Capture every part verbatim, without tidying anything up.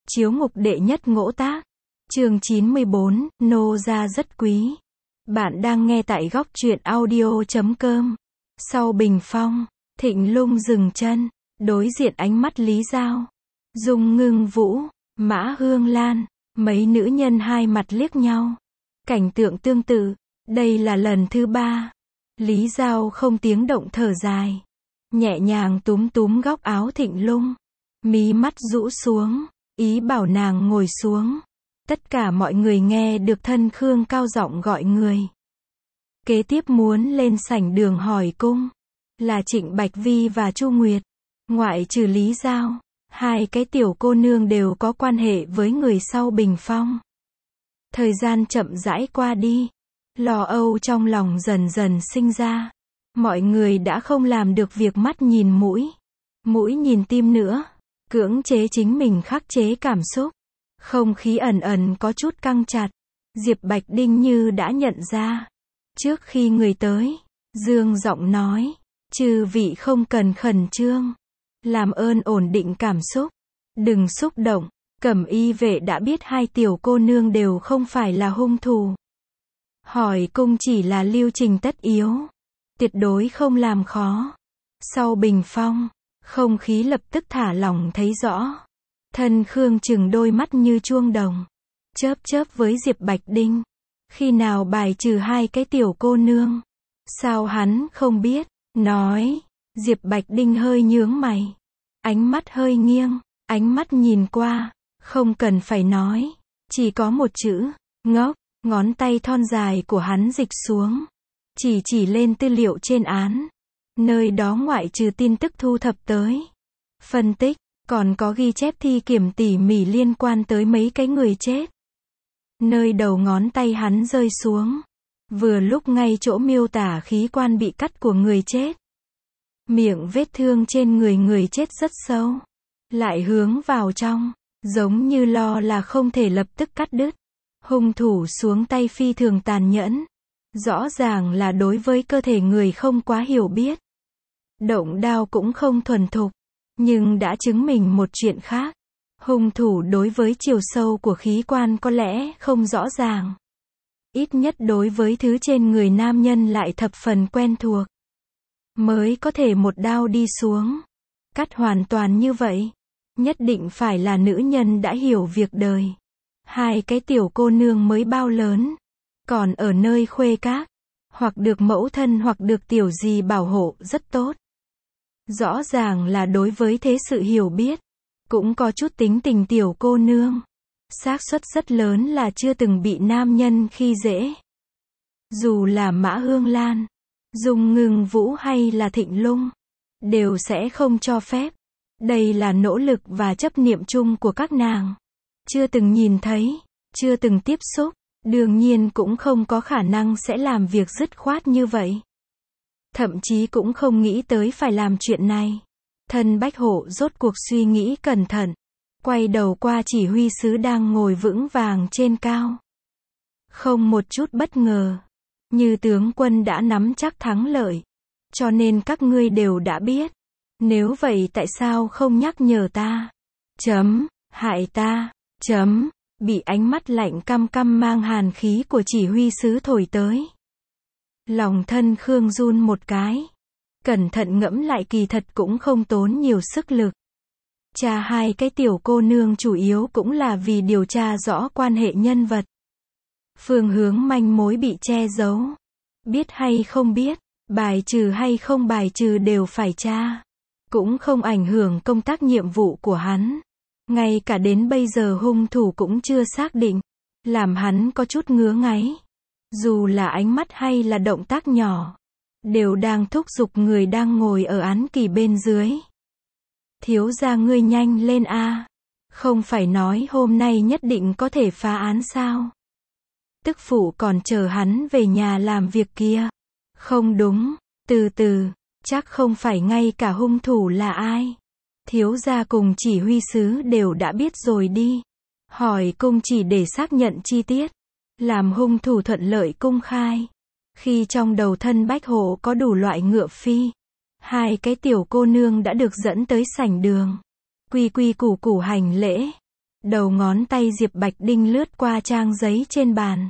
Chiếu ngục đệ nhất ngỗ tác. Chương chín mươi bốn, nô gia rất quý. Bạn đang nghe tại góc truyện audio chấm com. Sau bình phong, Thịnh Lung dừng chân, đối diện ánh mắt Lý Giao, Dung Ngưng Vũ, Mã Hương Lan, mấy nữ nhân hai mặt liếc nhau. Cảnh tượng tương tự, đây là lần thứ ba. Lý Giao không tiếng động thở dài, nhẹ nhàng túm túm góc áo Thịnh Lung, mí mắt rũ xuống, ý bảo nàng ngồi xuống. Tất cả mọi người nghe được Thân Khương cao giọng gọi người. Kế tiếp muốn lên sảnh đường hỏi cung là Trịnh Bạch Vi và Chu Nguyệt. Ngoại trừ Lý Giao, hai cái tiểu cô nương đều có quan hệ với người sau bình phong. Thời gian chậm rãi qua đi, lo âu trong lòng dần dần sinh ra. Mọi người đã không làm được việc mắt nhìn mũi, mũi nhìn tim nữa, cưỡng chế chính mình khắc chế cảm xúc. Không khí ẩn ẩn có chút căng chặt. Diệp Bạch Đinh như đã nhận ra. Trước khi người tới, dương giọng nói, chư vị không cần khẩn trương, làm ơn ổn định cảm xúc, đừng xúc động. Cẩm y vệ đã biết hai tiểu cô nương đều không phải là hung thủ. Hỏi cung chỉ là lưu trình tất yếu, tuyệt đối không làm khó. Sau bình phong, không khí lập tức thả lỏng thấy rõ. Thân Khương chừng đôi mắt như chuông đồng, chớp chớp với Diệp Bạch Đinh. Khi nào bài trừ hai cái tiểu cô nương? Sao hắn không biết? Nói. Diệp Bạch Đinh hơi nhướng mày, ánh mắt hơi nghiêng, ánh mắt nhìn qua, không cần phải nói, chỉ có một chữ, ngốc. Ngón tay thon dài của hắn dịch xuống, chỉ chỉ lên tư liệu trên án. Nơi đó ngoại trừ tin tức thu thập tới, phân tích, còn có ghi chép thi kiểm tỉ mỉ liên quan tới mấy cái người chết. Nơi đầu ngón tay hắn rơi xuống, vừa lúc ngay chỗ miêu tả khí quan bị cắt của người chết. Miệng vết thương trên người người chết rất sâu, lại hướng vào trong, giống như lo là không thể lập tức cắt đứt. Hung thủ xuống tay phi thường tàn nhẫn, rõ ràng là đối với cơ thể người không quá hiểu biết. Động đao cũng không thuần thục, nhưng đã chứng minh một chuyện khác. Hung thủ đối với chiều sâu của khí quan có lẽ không rõ ràng. Ít nhất đối với thứ trên người nam nhân lại thập phần quen thuộc. Mới có thể một đao đi xuống, cắt hoàn toàn như vậy. Nhất định phải là nữ nhân đã hiểu việc đời. Hai cái tiểu cô nương mới bao lớn, còn ở nơi khuê các, hoặc được mẫu thân hoặc được tiểu dì bảo hộ rất tốt. Rõ ràng là đối với thế sự hiểu biết, cũng có chút tính tình tiểu cô nương. Xác suất rất lớn là chưa từng bị nam nhân khi dễ. Dù là Mã Hương Lan, Dung Ngưng Vũ hay là Thịnh Lung, đều sẽ không cho phép. Đây là nỗ lực và chấp niệm chung của các nàng. Chưa từng nhìn thấy, chưa từng tiếp xúc, đương nhiên cũng không có khả năng sẽ làm việc dứt khoát như vậy. Thậm chí cũng không nghĩ tới phải làm chuyện này. Thân Bách Hộ rốt cuộc suy nghĩ cẩn thận, quay đầu qua chỉ huy sứ đang ngồi vững vàng trên cao. Không một chút bất ngờ, như tướng quân đã nắm chắc thắng lợi, cho nên các ngươi đều đã biết. Nếu vậy tại sao không nhắc nhở ta? Chấm, hại ta. Chấm, bị ánh mắt lạnh căm căm mang hàn khí của chỉ huy sứ thổi tới. Lòng Thân Khương run một cái. Cẩn thận ngẫm lại kỳ thật cũng không tốn nhiều sức lực. Cha hai cái tiểu cô nương chủ yếu cũng là vì điều tra rõ quan hệ nhân vật. Phương hướng manh mối bị che giấu. Biết hay không biết, bài trừ hay không bài trừ đều phải tra. Cũng không ảnh hưởng công tác nhiệm vụ của hắn. Ngay cả đến bây giờ hung thủ cũng chưa xác định, làm hắn có chút ngứa ngáy. Dù là ánh mắt hay là động tác nhỏ, đều đang thúc giục người đang ngồi ở án kỳ bên dưới. Thiếu gia ngươi nhanh lên a, không phải nói hôm nay nhất định có thể phá án sao? Tức phụ còn chờ hắn về nhà làm việc kia. Không đúng, từ từ, chắc không phải ngay cả hung thủ là ai. Thiếu gia cùng chỉ huy sứ đều đã biết rồi đi. Hỏi cung chỉ để xác nhận chi tiết, làm hung thủ thuận lợi cung khai. Khi trong đầu Thân Bách Hộ có đủ loại ngựa phi, hai cái tiểu cô nương đã được dẫn tới sảnh đường. Quy quy củ củ hành lễ. Đầu ngón tay Diệp Bạch Đinh lướt qua trang giấy trên bàn.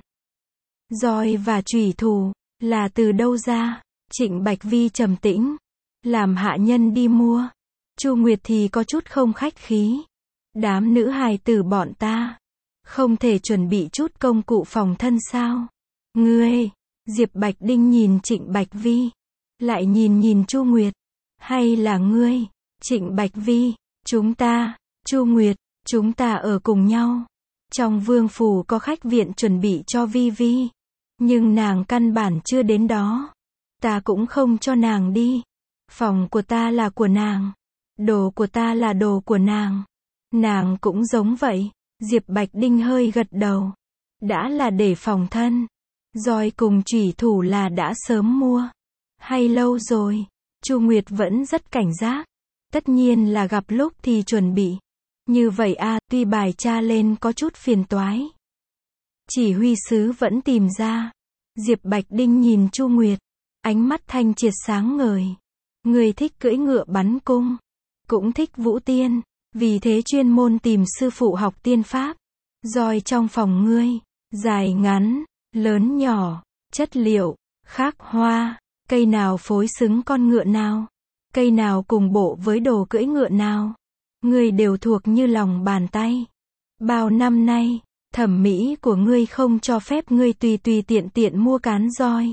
Roi và chủy thủ, là từ đâu ra? Trịnh Bạch Vi trầm tĩnh. Làm hạ nhân đi mua. Chu Nguyệt thì có chút không khách khí. Đám nữ hài tử bọn ta. Không thể chuẩn bị chút công cụ phòng thân sao? Ngươi, Diệp Bạch Đinh nhìn Trịnh Bạch Vi. Lại nhìn nhìn Chu Nguyệt. Hay là ngươi? Trịnh Bạch Vi, chúng ta, Chu Nguyệt, chúng ta ở cùng nhau. Trong vương phủ có khách viện chuẩn bị cho Vi Vi. Nhưng nàng căn bản chưa đến đó. Ta cũng không cho nàng đi. Phòng của ta là của nàng. Đồ của ta là đồ của nàng. Nàng cũng giống vậy. Diệp Bạch Đinh hơi gật đầu. Đã là để phòng thân. Roi cùng chủy thủ là đã sớm mua. Hay lâu rồi. Chu Nguyệt vẫn rất cảnh giác. Tất nhiên là gặp lúc thì chuẩn bị. Như vậy a, à, tuy bài tra lên có chút phiền toái. Chỉ huy sứ vẫn tìm ra. Diệp Bạch Đinh nhìn Chu Nguyệt. Ánh mắt thanh triệt sáng ngời. Người thích cưỡi ngựa bắn cung. Cũng thích vũ tiên. Vì thế chuyên môn tìm sư phụ học tiên pháp. Roi trong phòng ngươi. Dài ngắn, lớn nhỏ, chất liệu, khác hoa. Cây nào phối xứng con ngựa nào. Cây nào cùng bộ với đồ cưỡi ngựa nào. Ngươi đều thuộc như lòng bàn tay. Bao năm nay, thẩm mỹ của ngươi không cho phép ngươi tùy tùy tiện tiện mua cán roi.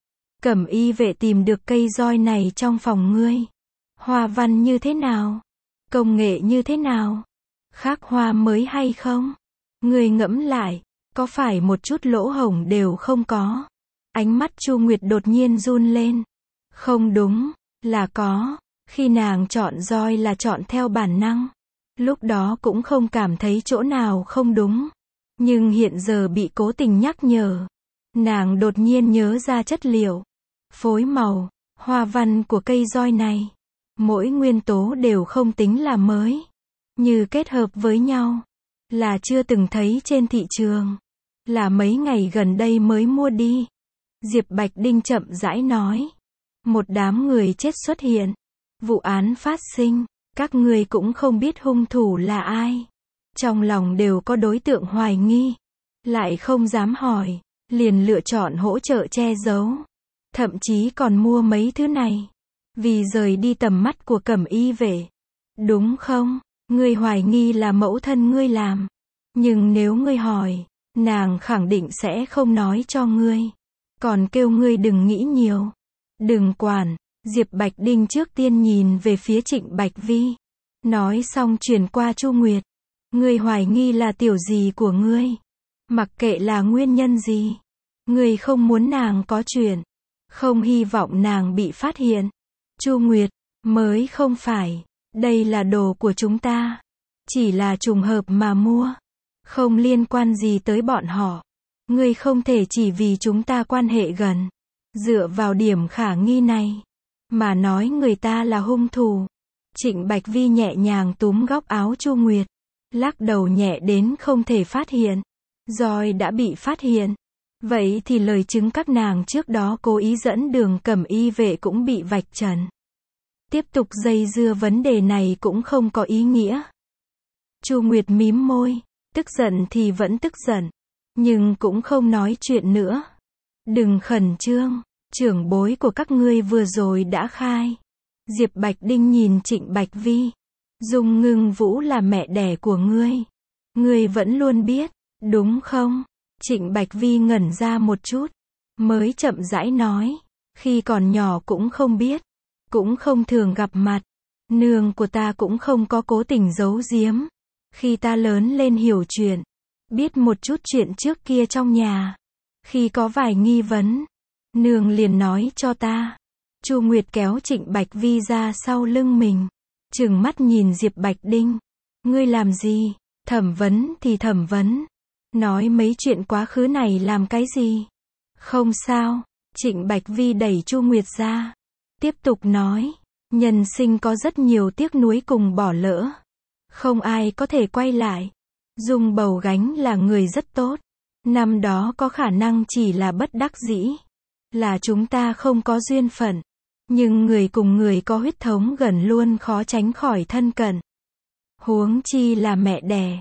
Cẩm y vệ tìm được cây roi này trong phòng ngươi. Hoa văn như thế nào? Công nghệ như thế nào? Khác hoa mới hay không? Ngươi ngẫm lại, có phải một chút lỗ hổng đều không có? Ánh mắt Chu Nguyệt đột nhiên run lên. Không đúng, là có. Khi nàng chọn roi là chọn theo bản năng. Lúc đó cũng không cảm thấy chỗ nào không đúng. Nhưng hiện giờ bị cố tình nhắc nhở. Nàng đột nhiên nhớ ra chất liệu, phối màu, hoa văn của cây roi này. Mỗi nguyên tố đều không tính là mới. Như kết hợp với nhau. Là chưa từng thấy trên thị trường. Là mấy ngày gần đây mới mua đi. Diệp Bạch Đinh chậm rãi nói. Một đám người chết xuất hiện. Vụ án phát sinh. Các ngươi cũng không biết hung thủ là ai. Trong lòng đều có đối tượng hoài nghi. Lại không dám hỏi. Liền lựa chọn hỗ trợ che giấu. Thậm chí còn mua mấy thứ này. Vì rời đi tầm mắt của cẩm y vệ. Đúng không? Ngươi hoài nghi là mẫu thân ngươi làm. Nhưng nếu ngươi hỏi, nàng khẳng định sẽ không nói cho ngươi. Còn kêu ngươi đừng nghĩ nhiều. Đừng quản. Diệp Bạch Đinh trước tiên nhìn về phía Trịnh Bạch Vi. Nói xong truyền qua Chu Nguyệt. Ngươi hoài nghi là tiểu gì của ngươi. Mặc kệ là nguyên nhân gì. Ngươi không muốn nàng có chuyện. Không hy vọng nàng bị phát hiện. Chu Nguyệt, mới không phải. Đây là đồ của chúng ta. Chỉ là trùng hợp mà mua. Không liên quan gì tới bọn họ. Ngươi không thể chỉ vì chúng ta quan hệ gần. Dựa vào điểm khả nghi này. Mà nói người ta là hung thủ. Trịnh Bạch Vi nhẹ nhàng túm góc áo Chu Nguyệt. Lắc đầu nhẹ đến không thể phát hiện. Roi đã bị phát hiện. Vậy thì lời chứng các nàng trước đó cố ý dẫn đường cẩm y vệ cũng bị vạch trần. Tiếp tục dây dưa vấn đề này cũng không có ý nghĩa. Chu Nguyệt mím môi. Tức giận thì vẫn tức giận. Nhưng cũng không nói chuyện nữa. Đừng khẩn trương. Trưởng bối của các ngươi vừa rồi đã khai. Diệp Bạch Đinh nhìn Trịnh Bạch Vi. Dung Ngưng Vũ là mẹ đẻ của ngươi. Ngươi vẫn luôn biết, đúng không? Trịnh Bạch Vi ngẩn ra một chút. Mới chậm rãi nói. Khi còn nhỏ cũng không biết. Cũng không thường gặp mặt. Nương của ta cũng không có cố tình giấu giếm. Khi ta lớn lên hiểu chuyện. Biết một chút chuyện trước kia trong nhà. Khi có vài nghi vấn. Nương liền nói cho ta. Chu Nguyệt kéo Trịnh Bạch Vi ra sau lưng mình. Trừng mắt nhìn Diệp Bạch Đinh. Ngươi làm gì? Thẩm vấn thì thẩm vấn. Nói mấy chuyện quá khứ này làm cái gì? Không sao. Trịnh Bạch Vi đẩy Chu Nguyệt ra. Tiếp tục nói. Nhân sinh có rất nhiều tiếc nuối cùng bỏ lỡ. Không ai có thể quay lại. Dung Bầu Gánh là người rất tốt. Năm đó có khả năng chỉ là bất đắc dĩ. Là chúng ta không có duyên phận. Nhưng người cùng người có huyết thống gần luôn khó tránh khỏi thân cận. Huống chi là mẹ đẻ.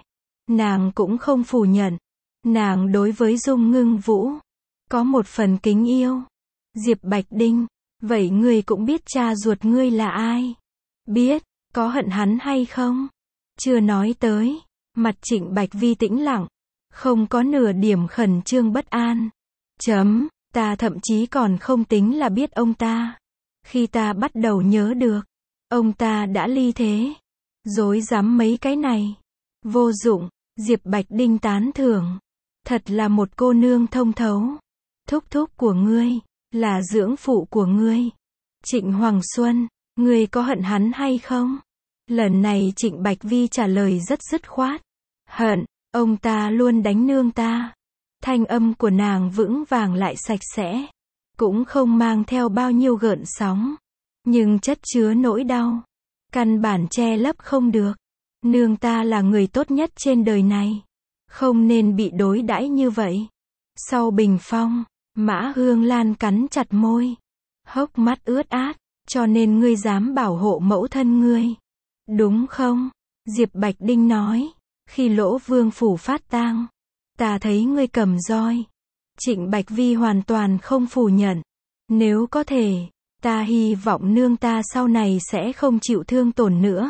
Nàng cũng không phủ nhận. Nàng đối với Dung Ngưng Vũ có một phần kính yêu. Diệp Bạch Đinh, vậy ngươi cũng biết cha ruột ngươi là ai? Biết, có hận hắn hay không? Chưa nói tới. Mặt Trịnh Bạch Vi tĩnh lặng, không có nửa điểm khẩn trương bất an. Chấm, ta thậm chí còn không tính là biết ông ta. Khi ta bắt đầu nhớ được, ông ta đã ly thế. Dối dám mấy cái này. Vô dụng, Diệp Bạch Đinh tán thưởng. Thật là một cô nương thông thấu. Thúc thúc của ngươi, là dưỡng phụ của ngươi. Trịnh Hoàng Xuân, ngươi có hận hắn hay không? Lần này Trịnh Bạch Vi trả lời rất dứt khoát. Hận, ông ta luôn đánh nương ta. Thanh âm của nàng vững vàng lại sạch sẽ. Cũng không mang theo bao nhiêu gợn sóng. Nhưng chất chứa nỗi đau. Căn bản che lấp không được. Nương ta là người tốt nhất trên đời này. Không nên bị đối đãi như vậy. Sau bình phong, Mã Hương Lan cắn chặt môi. Hốc mắt ướt át. Cho nên ngươi dám bảo hộ mẫu thân ngươi. Đúng không? Diệp Bạch Đinh nói. Khi Lỗ Vương phủ phát tang, ta thấy ngươi cầm roi. Trịnh Bạch Vi hoàn toàn không phủ nhận. Nếu có thể, ta hy vọng nương ta sau này sẽ không chịu thương tổn nữa.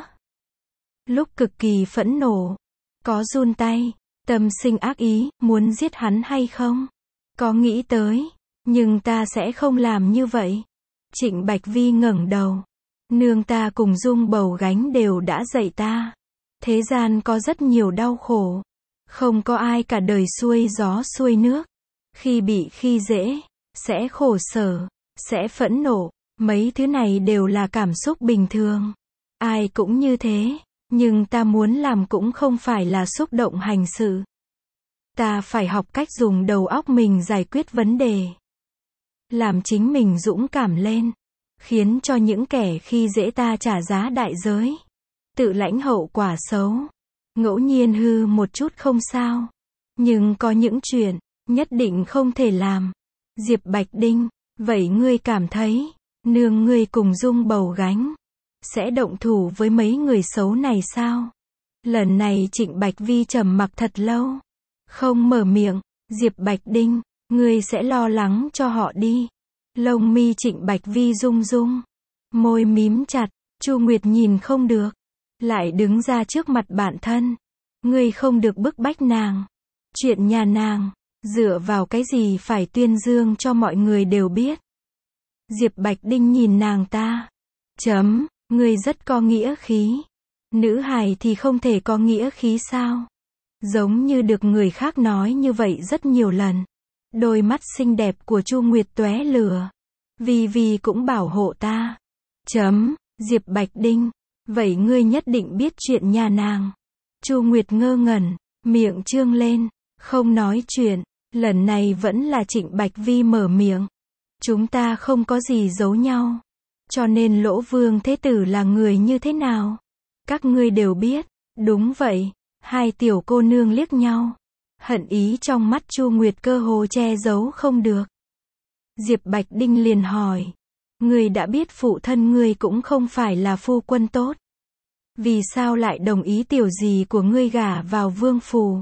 Lúc cực kỳ phẫn nộ, có run tay, tâm sinh ác ý, muốn giết hắn hay không? Có nghĩ tới, nhưng ta sẽ không làm như vậy. Trịnh Bạch Vi ngẩng đầu. Nương ta cùng Dung Bầu Gánh đều đã dạy ta. Thế gian có rất nhiều đau khổ. Không có ai cả đời xuôi gió xuôi nước. Khi bị khi dễ, sẽ khổ sở, sẽ phẫn nộ. Mấy thứ này đều là cảm xúc bình thường. Ai cũng như thế. Nhưng ta muốn làm cũng không phải là xúc động hành sự. Ta phải học cách dùng đầu óc mình giải quyết vấn đề. Làm chính mình dũng cảm lên. Khiến cho những kẻ khi dễ ta trả giá đại giới. Tự lãnh hậu quả xấu. Ngẫu nhiên hư một chút không sao. Nhưng có những chuyện, nhất định không thể làm. Diệp Bạch Đinh, vậy ngươi cảm thấy, nương ngươi cùng Dung Bầu Gánh, sẽ động thủ với mấy người xấu này sao? Lần này Trịnh Bạch Vi trầm mặc thật lâu. Không mở miệng. Diệp Bạch Đinh, ngươi sẽ lo lắng cho họ đi. Lông mi Trịnh Bạch Vi rung rung. Môi mím chặt. Chu Nguyệt nhìn không được. Lại đứng ra trước mặt bạn thân. Ngươi không được bức bách nàng. Chuyện nhà nàng, dựa vào cái gì phải tuyên dương cho mọi người đều biết. Diệp Bạch Đinh nhìn nàng ta. Chấm, ngươi rất có nghĩa khí. Nữ hài thì không thể có nghĩa khí sao? Giống như được người khác nói như vậy rất nhiều lần. Đôi mắt xinh đẹp của Chu Nguyệt tóe lửa. Vì vì cũng bảo hộ ta. Chấm, Diệp Bạch Đinh. Vậy ngươi nhất định biết chuyện nhà nàng. Chu Nguyệt ngơ ngẩn, miệng trương lên, không nói chuyện. Lần này vẫn là Trịnh Bạch Vi mở miệng. Chúng ta không có gì giấu nhau. Cho nên Lỗ Vương Thế Tử là người như thế nào? Các ngươi đều biết. Đúng vậy. Hai tiểu cô nương liếc nhau. Hận ý trong mắt Chu Nguyệt cơ hồ che giấu không được. Diệp Bạch Đinh liền hỏi. Ngươi đã biết phụ thân ngươi cũng không phải là phu quân tốt. Vì sao lại đồng ý tiểu gì của ngươi gả vào vương phủ?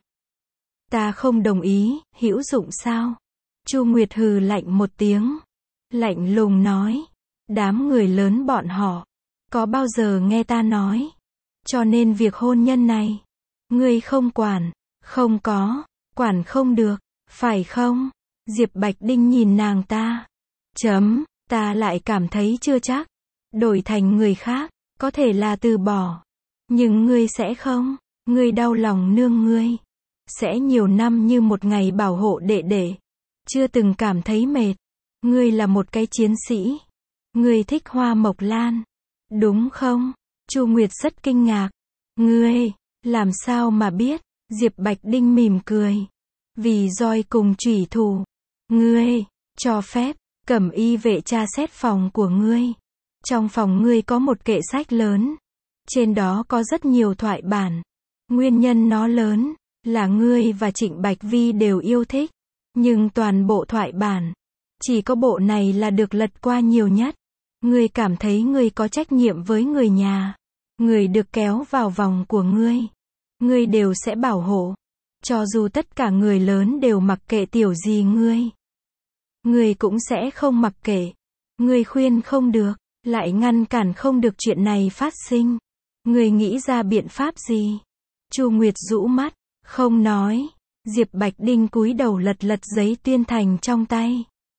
Ta không đồng ý, hữu dụng sao? Chu Nguyệt hừ lạnh một tiếng. Lạnh lùng nói. Đám người lớn bọn họ. Có bao giờ nghe ta nói. Cho nên việc hôn nhân này. Ngươi không quản. Không có. Quản không được. Phải không? Diệp Bạch Đinh nhìn nàng ta. Chấm. Ta lại cảm thấy chưa chắc. Đổi thành người khác. Có thể là từ bỏ. Nhưng ngươi sẽ không. Ngươi đau lòng nương ngươi. Sẽ nhiều năm như một ngày bảo hộ đệ đệ. Chưa từng cảm thấy mệt. Ngươi là một cái chiến sĩ. Ngươi thích Hoa Mộc Lan. Đúng không? Chu Nguyệt rất kinh ngạc. Ngươi, làm sao mà biết? Diệp Bạch Đinh mỉm cười. Vì roi cùng chủy thủ. Ngươi, cho phép, Cẩm Y vệ tra xét phòng của ngươi. Trong phòng ngươi có một kệ sách lớn. Trên đó có rất nhiều thoại bản. Nguyên nhân nó lớn, là ngươi và Trịnh Bạch Vi đều yêu thích. Nhưng toàn bộ thoại bản, chỉ có bộ này là được lật qua nhiều nhất. Ngươi cảm thấy ngươi có trách nhiệm với người nhà. Người được kéo vào vòng của ngươi. ngươi đều sẽ bảo hộ. Cho dù tất cả người lớn đều mặc kệ tiểu gì ngươi, ngươi cũng sẽ không mặc kệ. Ngươi khuyên không được, lại ngăn cản không được chuyện này phát sinh. Ngươi nghĩ ra biện pháp gì? Chu Nguyệt rũ mắt, không nói. Diệp Bạch Đinh cúi đầu lật lật giấy tuyên thành trong tay.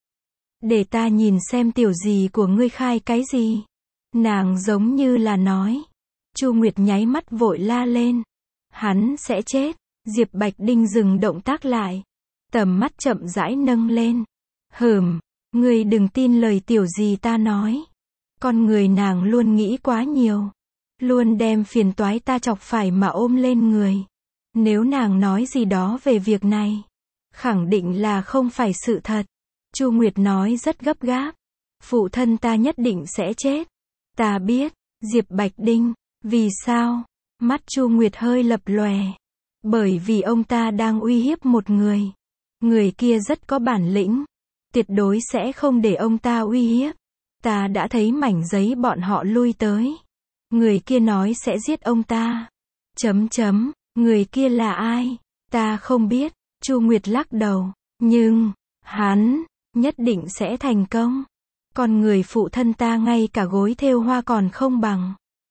Để ta nhìn xem tiểu gì của ngươi khai cái gì. Nàng giống như là nói. Chu Nguyệt nháy mắt vội la lên. Hắn sẽ chết. Diệp Bạch Đinh dừng động tác lại. Tầm mắt chậm rãi nâng lên. Hừm, ngươi đừng tin lời tiểu gì ta nói. Con người nàng luôn nghĩ quá nhiều. Luôn đem phiền toái ta chọc phải mà ôm lên người. Nếu nàng nói gì đó về việc này, khẳng định là không phải sự thật. Chu Nguyệt nói rất gấp gáp. Phụ thân ta nhất định sẽ chết. Ta biết. Diệp Bạch Đinh, vì sao? Mắt Chu Nguyệt hơi lập lòe. Bởi vì ông ta đang uy hiếp một người. Người kia rất có bản lĩnh. Tuyệt đối sẽ không để ông ta uy hiếp. Ta đã thấy mảnh giấy bọn họ lui tới. Người kia nói sẽ giết ông ta. Chấm chấm, người kia là ai? Ta không biết. Chu Nguyệt lắc đầu. Nhưng, hắn, nhất định sẽ thành công. Còn người phụ thân ta ngay cả gối thêu hoa còn không bằng.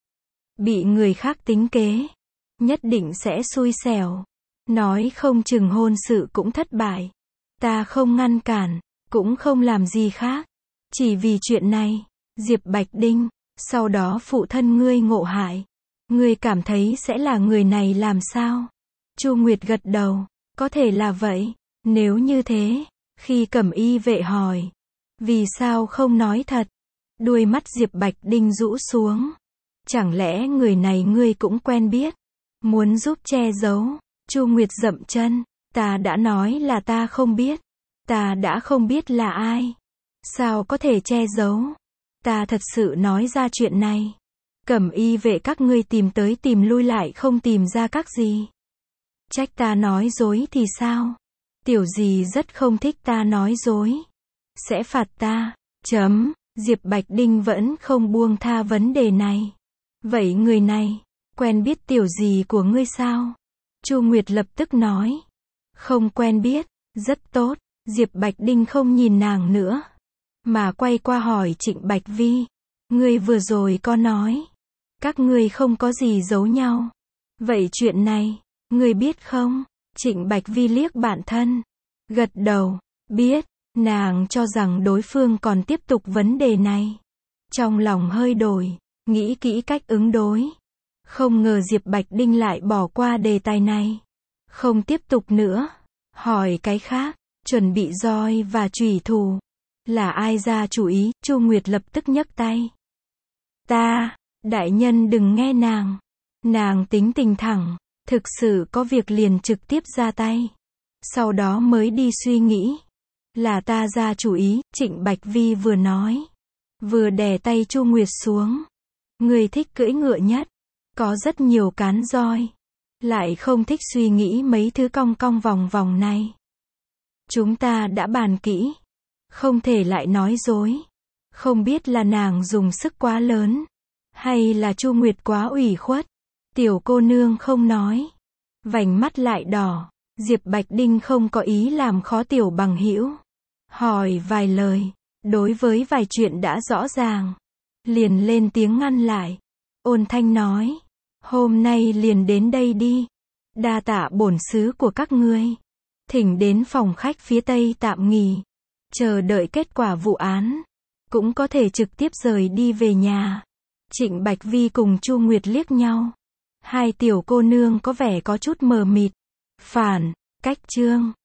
Bị người khác tính kế. Nhất định sẽ xui xẻo. Nói không chừng hôn sự cũng thất bại. Ta không ngăn cản, cũng không làm gì khác. Chỉ vì chuyện này, Diệp Bạch Đinh, sau đó phụ thân ngươi ngộ hại. Ngươi cảm thấy sẽ là người này làm sao? Chu Nguyệt gật đầu, có thể là vậy. Nếu như thế, khi Cẩm Y vệ hỏi, vì sao không nói thật? Đuôi mắt Diệp Bạch Đinh rũ xuống. Chẳng lẽ người này ngươi cũng quen biết? Muốn giúp che giấu? Chu Nguyệt dậm chân, ta đã nói là ta không biết. Ta đã không biết là ai. Sao có thể che giấu? Ta thật sự nói ra chuyện này. Cẩm Y vệ các ngươi tìm tới tìm lui lại không tìm ra các gì. Trách ta nói dối thì sao? Tiểu gì rất không thích ta nói dối. Sẽ phạt ta. Chấm. Diệp Bạch Đinh vẫn không buông tha vấn đề này. Vậy người này, quen biết tiểu gì của ngươi sao? Chu Nguyệt lập tức nói. Không quen biết. Rất tốt. Diệp Bạch Đinh không nhìn nàng nữa. Mà quay qua hỏi Trịnh Bạch Vi. Ngươi vừa rồi có nói. Các ngươi không có gì giấu nhau. Vậy chuyện này, ngươi biết không? Trịnh Bạch Vi liếc bạn thân. Gật đầu. Biết. Nàng cho rằng đối phương còn tiếp tục vấn đề này. Trong lòng hơi đổi. Nghĩ kỹ cách ứng đối. Không ngờ Diệp Bạch Đinh lại bỏ qua đề tài này. Không tiếp tục nữa. Hỏi cái khác. Chuẩn bị roi và chủy thủ. Là ai ra chủ ý? Chu Nguyệt lập tức nhấc tay. Ta, đại nhân đừng nghe nàng. Nàng tính tình thẳng. Thực sự có việc liền trực tiếp ra tay. Sau đó mới đi suy nghĩ. Là ta ra chủ ý, Trịnh Bạch Vi vừa nói. Vừa đè tay Chu Nguyệt xuống. Người thích cưỡi ngựa nhất. Có rất nhiều cán roi. Lại không thích suy nghĩ mấy thứ cong cong vòng vòng này. Chúng ta đã bàn kỹ. Không thể lại nói dối. Không biết là nàng dùng sức quá lớn. Hay là Chu Nguyệt quá ủy khuất. Tiểu cô nương không nói. Vành mắt lại đỏ. Diệp Bạch Đinh không có ý làm khó tiểu bằng hữu. Hỏi vài lời. Đối với vài chuyện đã rõ ràng. Liền lên tiếng ngăn lại. Ôn thanh nói. Hôm nay liền đến đây đi. Đa tạ bổn sứ của các ngươi. Thỉnh đến phòng khách phía tây tạm nghỉ. Chờ đợi kết quả vụ án. Cũng có thể trực tiếp rời đi về nhà. Trịnh Bạch Vi cùng Chu Nguyệt liếc nhau. Hai tiểu cô nương có vẻ có chút mờ mịt. Phản, cách chương.